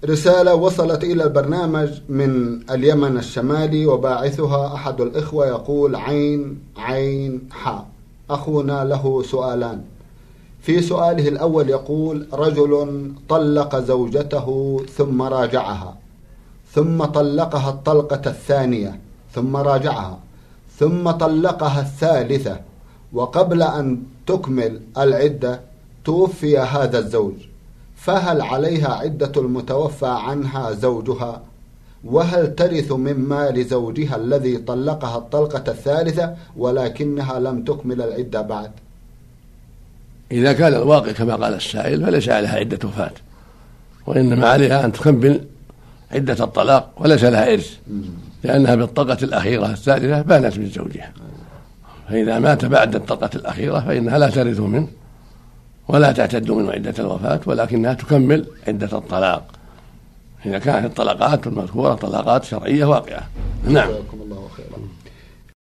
رسالة وصلت إلى البرنامج من اليمن الشمالي وباعثها أحد الإخوة يقول: عين عين حاء. أخونا له سؤالان. في سؤاله الأول يقول: رجل طلق زوجته ثم راجعها، ثم طلقها الطلقة الثانية، ثم راجعها، ثم طلقها الثالثة، وقبل أن تكمل العدة توفي هذا الزوج، فهل عليها عدة المتوفى عنها زوجها؟ وهل ترث من مال زوجها الذي طلقها الطلقة الثالثة ولكنها لم تكمل العدة بعد؟ إذا كان الواقع كما قال السائل فليس عليها عدة وفاة، وإنما عليها أن تكمل عدة الطلاق وليس لها إرث، لأنها بالطلقة الأخيرة الثالثة بانت من زوجها، فإذا مات بعد الطلقة الأخيرة فإنها لا ترث منه ولا تعتد منه عدة الوفاة، ولكنها تكمل عدة الطلاق إذا كانت الطلقات المذكورة طلقات شرعية واقعة. نعم.